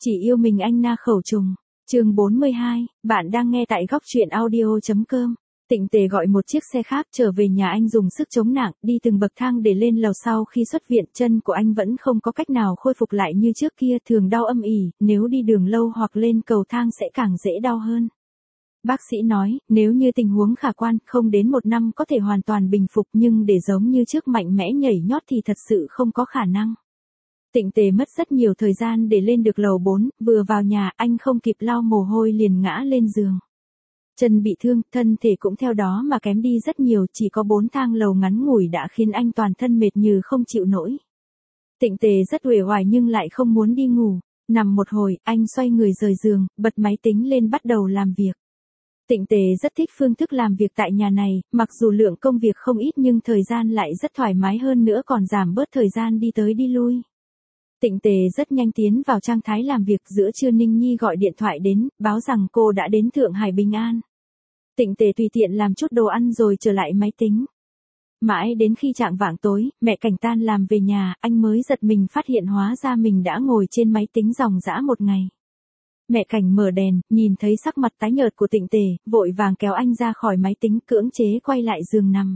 Chỉ yêu mình anh na khẩu trùng. Chương 42, bạn đang nghe tại góc truyện audio.com. Tịnh Tề gọi một chiếc xe khác trở về nhà anh dùng sức chống nặng, đi từng bậc thang để lên lầu. Sau khi xuất viện, chân của anh vẫn không có cách nào khôi phục lại như trước kia, thường đau âm ỉ, nếu đi đường lâu hoặc lên cầu thang sẽ càng dễ đau hơn. Bác sĩ nói, nếu như tình huống khả quan, không đến 1 năm có thể hoàn toàn bình phục, nhưng để giống như trước mạnh mẽ nhảy nhót thì thật sự không có khả năng. Tịnh Tề mất rất nhiều thời gian để lên được lầu 4, vừa vào nhà, anh không kịp lau mồ hôi liền ngã lên giường. Chân bị thương, thân thể cũng theo đó mà kém đi rất nhiều, chỉ có 4 thang lầu ngắn ngủi đã khiến anh toàn thân mệt như không chịu nổi. Tịnh Tề rất uể oải nhưng lại không muốn đi ngủ, nằm một hồi, anh xoay người rời giường, bật máy tính lên bắt đầu làm việc. Tịnh Tề rất thích phương thức làm việc tại nhà này, mặc dù lượng công việc không ít nhưng thời gian lại rất thoải mái, hơn nữa còn giảm bớt thời gian đi tới đi lui. Tịnh Tề rất nhanh tiến vào trạng thái làm việc. Giữa trưa Ninh Nhi gọi điện thoại đến, báo rằng cô đã đến Thượng Hải bình an. Tịnh Tề tùy tiện làm chút đồ ăn rồi trở lại máy tính. Mãi đến khi chạng vạng tối, mẹ Cảnh tan làm về nhà, anh mới giật mình phát hiện hóa ra mình đã ngồi trên máy tính ròng rã một ngày. Mẹ Cảnh mở đèn, nhìn thấy sắc mặt tái nhợt của Tịnh Tề, vội vàng kéo anh ra khỏi máy tính, cưỡng chế quay lại giường nằm.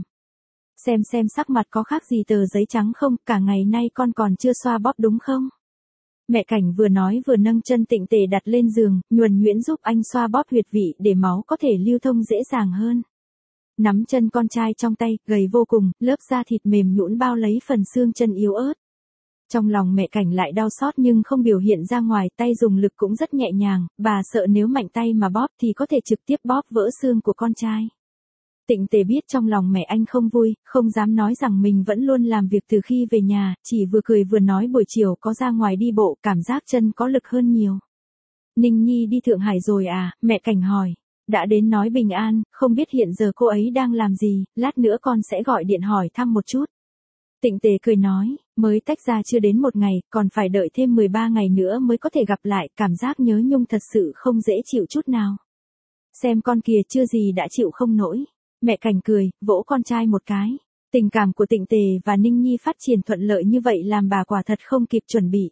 Xem sắc mặt có khác gì tờ giấy trắng không, cả ngày nay con còn chưa xoa bóp đúng không? Mẹ Cảnh vừa nói vừa nâng chân Tịnh Tề đặt lên giường, nhuần nhuyễn giúp anh xoa bóp huyệt vị để máu có thể lưu thông dễ dàng hơn. Nắm chân con trai trong tay, gầy vô cùng, lớp da thịt mềm nhũn bao lấy phần xương chân yếu ớt. Trong lòng mẹ Cảnh lại đau xót nhưng không biểu hiện ra ngoài, tay dùng lực cũng rất nhẹ nhàng, bà sợ nếu mạnh tay mà bóp thì có thể trực tiếp bóp vỡ xương của con trai. Tịnh Tề biết trong lòng mẹ anh không vui, không dám nói rằng mình vẫn luôn làm việc từ khi về nhà, chỉ vừa cười vừa nói buổi chiều có ra ngoài đi bộ, cảm giác chân có lực hơn nhiều. Ninh Nhi đi Thượng Hải rồi à, mẹ Cảnh hỏi. Đã đến nói bình an, không biết hiện giờ cô ấy đang làm gì, lát nữa con sẽ gọi điện hỏi thăm một chút. Tịnh Tề cười nói, mới tách ra chưa đến 1 ngày, còn phải đợi thêm 13 ngày nữa mới có thể gặp lại, cảm giác nhớ nhung thật sự không dễ chịu chút nào. Xem con kìa, chưa gì đã chịu không nổi. Mẹ Cảnh cười, vỗ con trai một cái. Tình cảm của Tịnh Tề và Ninh Nhi phát triển thuận lợi như vậy làm bà quả thật không kịp chuẩn bị.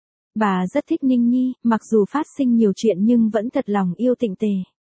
Bà rất thích Ninh Nhi, mặc dù phát sinh nhiều chuyện nhưng vẫn thật lòng yêu Tịnh Tề.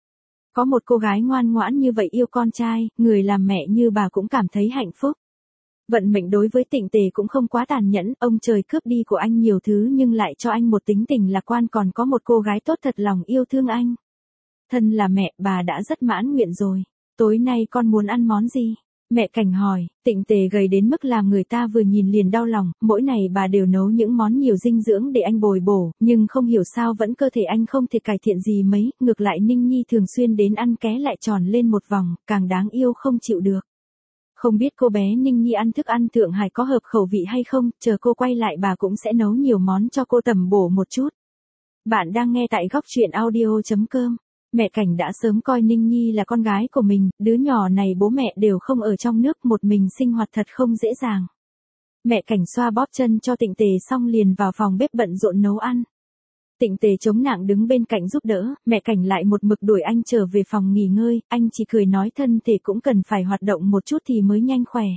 Có một cô gái ngoan ngoãn như vậy yêu con trai, người làm mẹ như bà cũng cảm thấy hạnh phúc. Vận mệnh đối với Tịnh Tề cũng không quá tàn nhẫn, ông trời cướp đi của anh nhiều thứ nhưng lại cho anh một tính tình lạc quan, còn có một cô gái tốt thật lòng yêu thương anh. Thân là mẹ, bà đã rất mãn nguyện rồi. Tối nay con muốn ăn món gì? Mẹ Cảnh hỏi. Tịnh Tề gầy đến mức làm người ta vừa nhìn liền đau lòng, mỗi ngày bà đều nấu những món nhiều dinh dưỡng để anh bồi bổ, nhưng không hiểu sao vẫn cơ thể anh không thể cải thiện gì mấy, ngược lại Ninh Nhi thường xuyên đến ăn ké lại tròn lên một vòng, càng đáng yêu không chịu được. Không biết cô bé Ninh Nhi ăn thức ăn Thượng Hải có hợp khẩu vị hay không, chờ cô quay lại bà cũng sẽ nấu nhiều món cho cô tầm bổ một chút. Bạn đang nghe tại góc truyện audio.com. Mẹ Cảnh đã sớm coi Ninh Nhi là con gái của mình, đứa nhỏ này bố mẹ đều không ở trong nước, một mình sinh hoạt thật không dễ dàng. Mẹ Cảnh xoa bóp chân cho Tịnh Tề xong liền vào phòng bếp bận rộn nấu ăn. Tịnh Tề chống nặng đứng bên cạnh giúp đỡ, mẹ Cảnh lại một mực đuổi anh trở về phòng nghỉ ngơi, anh chỉ cười nói thân thể cũng cần phải hoạt động một chút thì mới nhanh khỏe.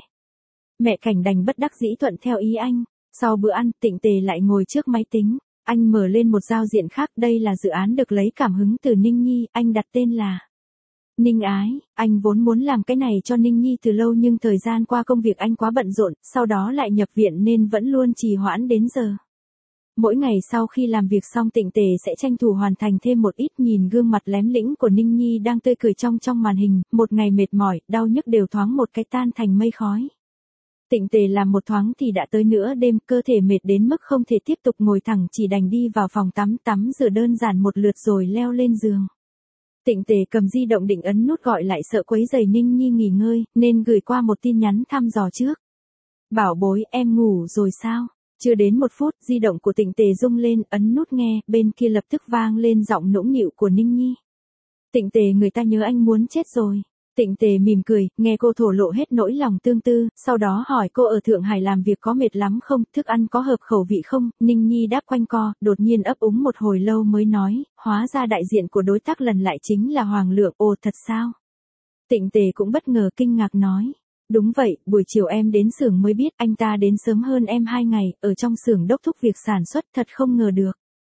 Mẹ Cảnh đành bất đắc dĩ thuận theo ý anh. Sau bữa ăn, Tịnh Tề lại ngồi trước máy tính. Anh mở lên một giao diện khác, đây là dự án được lấy cảm hứng từ Ninh Nhi, anh đặt tên là Ninh Ái. Anh vốn muốn làm cái này cho Ninh Nhi từ lâu nhưng thời gian qua công việc anh quá bận rộn, sau đó lại nhập viện nên vẫn luôn trì hoãn đến giờ. Mỗi ngày sau khi làm việc xong Tịnh Tề sẽ tranh thủ hoàn thành thêm một ít, nhìn gương mặt lém lĩnh của Ninh Nhi đang tươi cười trong màn hình, một ngày mệt mỏi, đau nhức đều thoáng một cái tan thành mây khói. Tịnh Tề làm một thoáng thì đã tới nửa đêm, cơ thể mệt đến mức không thể tiếp tục ngồi thẳng, chỉ đành đi vào phòng tắm rửa đơn giản một lượt rồi leo lên giường. Tịnh Tề cầm di động định ấn nút gọi lại, sợ quấy rầy Ninh Nhi nghỉ ngơi, nên gửi qua một tin nhắn thăm dò trước. Bảo bối, em ngủ rồi sao? Chưa đến 1 phút, di động của Tịnh Tề rung lên, ấn nút nghe, bên kia lập tức vang lên giọng nũng nịu của Ninh Nhi. Tịnh Tề, người ta nhớ anh muốn chết rồi. Tịnh Tề mỉm cười, nghe cô thổ lộ hết nỗi lòng tương tư, sau đó hỏi cô ở Thượng Hải làm việc có mệt lắm không, thức ăn có hợp khẩu vị không. Ninh Nhi đáp quanh co, đột nhiên ấp úng một hồi lâu mới nói, hóa ra đại diện của đối tác lần lại chính là Hoàng Lượng. Ồ, thật sao? Tịnh Tề cũng bất ngờ kinh ngạc nói. Đúng vậy, buổi chiều em đến xưởng mới biết, anh ta đến sớm hơn em 2 ngày, ở trong xưởng đốc thúc việc sản xuất, thật không ngờ được.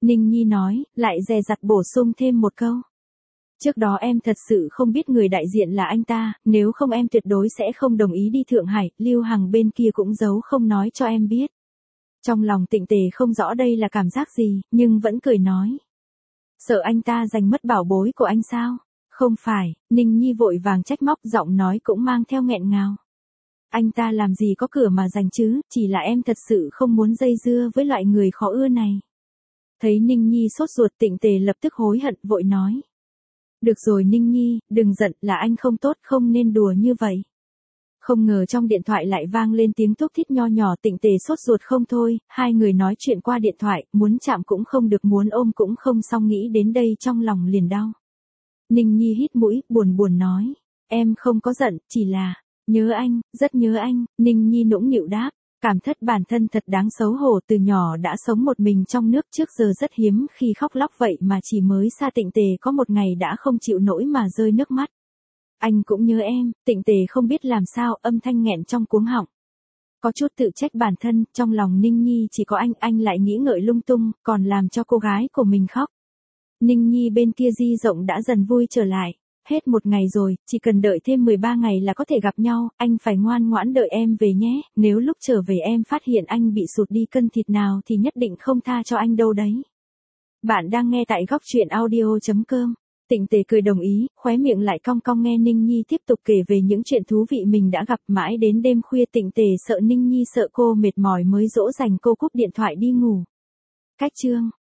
Ninh Nhi nói, lại dè dặt bổ sung thêm một câu. Trước đó em thật sự không biết người đại diện là anh ta, nếu không em tuyệt đối sẽ không đồng ý đi Thượng Hải, Lưu Hằng bên kia cũng giấu không nói cho em biết. Trong lòng Tịnh Tề không rõ đây là cảm giác gì, nhưng vẫn cười nói. Sợ anh ta giành mất bảo bối của anh sao? Không phải, Ninh Nhi vội vàng trách móc, giọng nói cũng mang theo nghẹn ngào. Anh ta làm gì có cửa mà giành chứ, chỉ là em thật sự không muốn dây dưa với loại người khó ưa này. Thấy Ninh Nhi sốt ruột, Tịnh Tề lập tức hối hận, vội nói. Được rồi Ninh Nhi, đừng giận, là anh không tốt, không nên đùa như vậy. Không ngờ trong điện thoại lại vang lên tiếng thúc thít nho nhỏ. Tịnh Tề sốt ruột không thôi, hai người nói chuyện qua điện thoại, muốn chạm cũng không được, muốn ôm cũng không xong, nghĩ đến đây trong lòng liền đau. Ninh Nhi hít mũi, buồn buồn nói, em không có giận, chỉ là, nhớ anh, rất nhớ anh. Ninh Nhi nũng nịu đáp, cảm thất bản thân thật đáng xấu hổ, từ nhỏ đã sống một mình trong nước, trước giờ rất hiếm khi khóc lóc, vậy mà chỉ mới xa Tịnh Tề có một ngày đã không chịu nổi mà rơi nước mắt. Anh cũng nhớ em. Tịnh Tề không biết làm sao, âm thanh nghẹn trong cuống họng. Có chút tự trách bản thân, trong lòng Ninh Nhi chỉ có anh lại nghĩ ngợi lung tung, còn làm cho cô gái của mình khóc. Ninh Nhi bên kia di rộng đã dần vui trở lại. Hết một ngày rồi, chỉ cần đợi thêm 13 ngày là có thể gặp nhau, anh phải ngoan ngoãn đợi em về nhé, nếu lúc trở về em phát hiện anh bị sụt đi cân thịt nào thì nhất định không tha cho anh đâu đấy. Bạn đang nghe tại góc truyện audio.com. Tịnh Tề cười đồng ý, khóe miệng lại cong cong, nghe Ninh Nhi tiếp tục kể về những chuyện thú vị mình đã gặp. Mãi đến đêm khuya Tịnh Tề sợ Ninh Nhi sợ cô mệt mỏi mới dỗ dành cô cúp điện thoại đi ngủ. Cách chương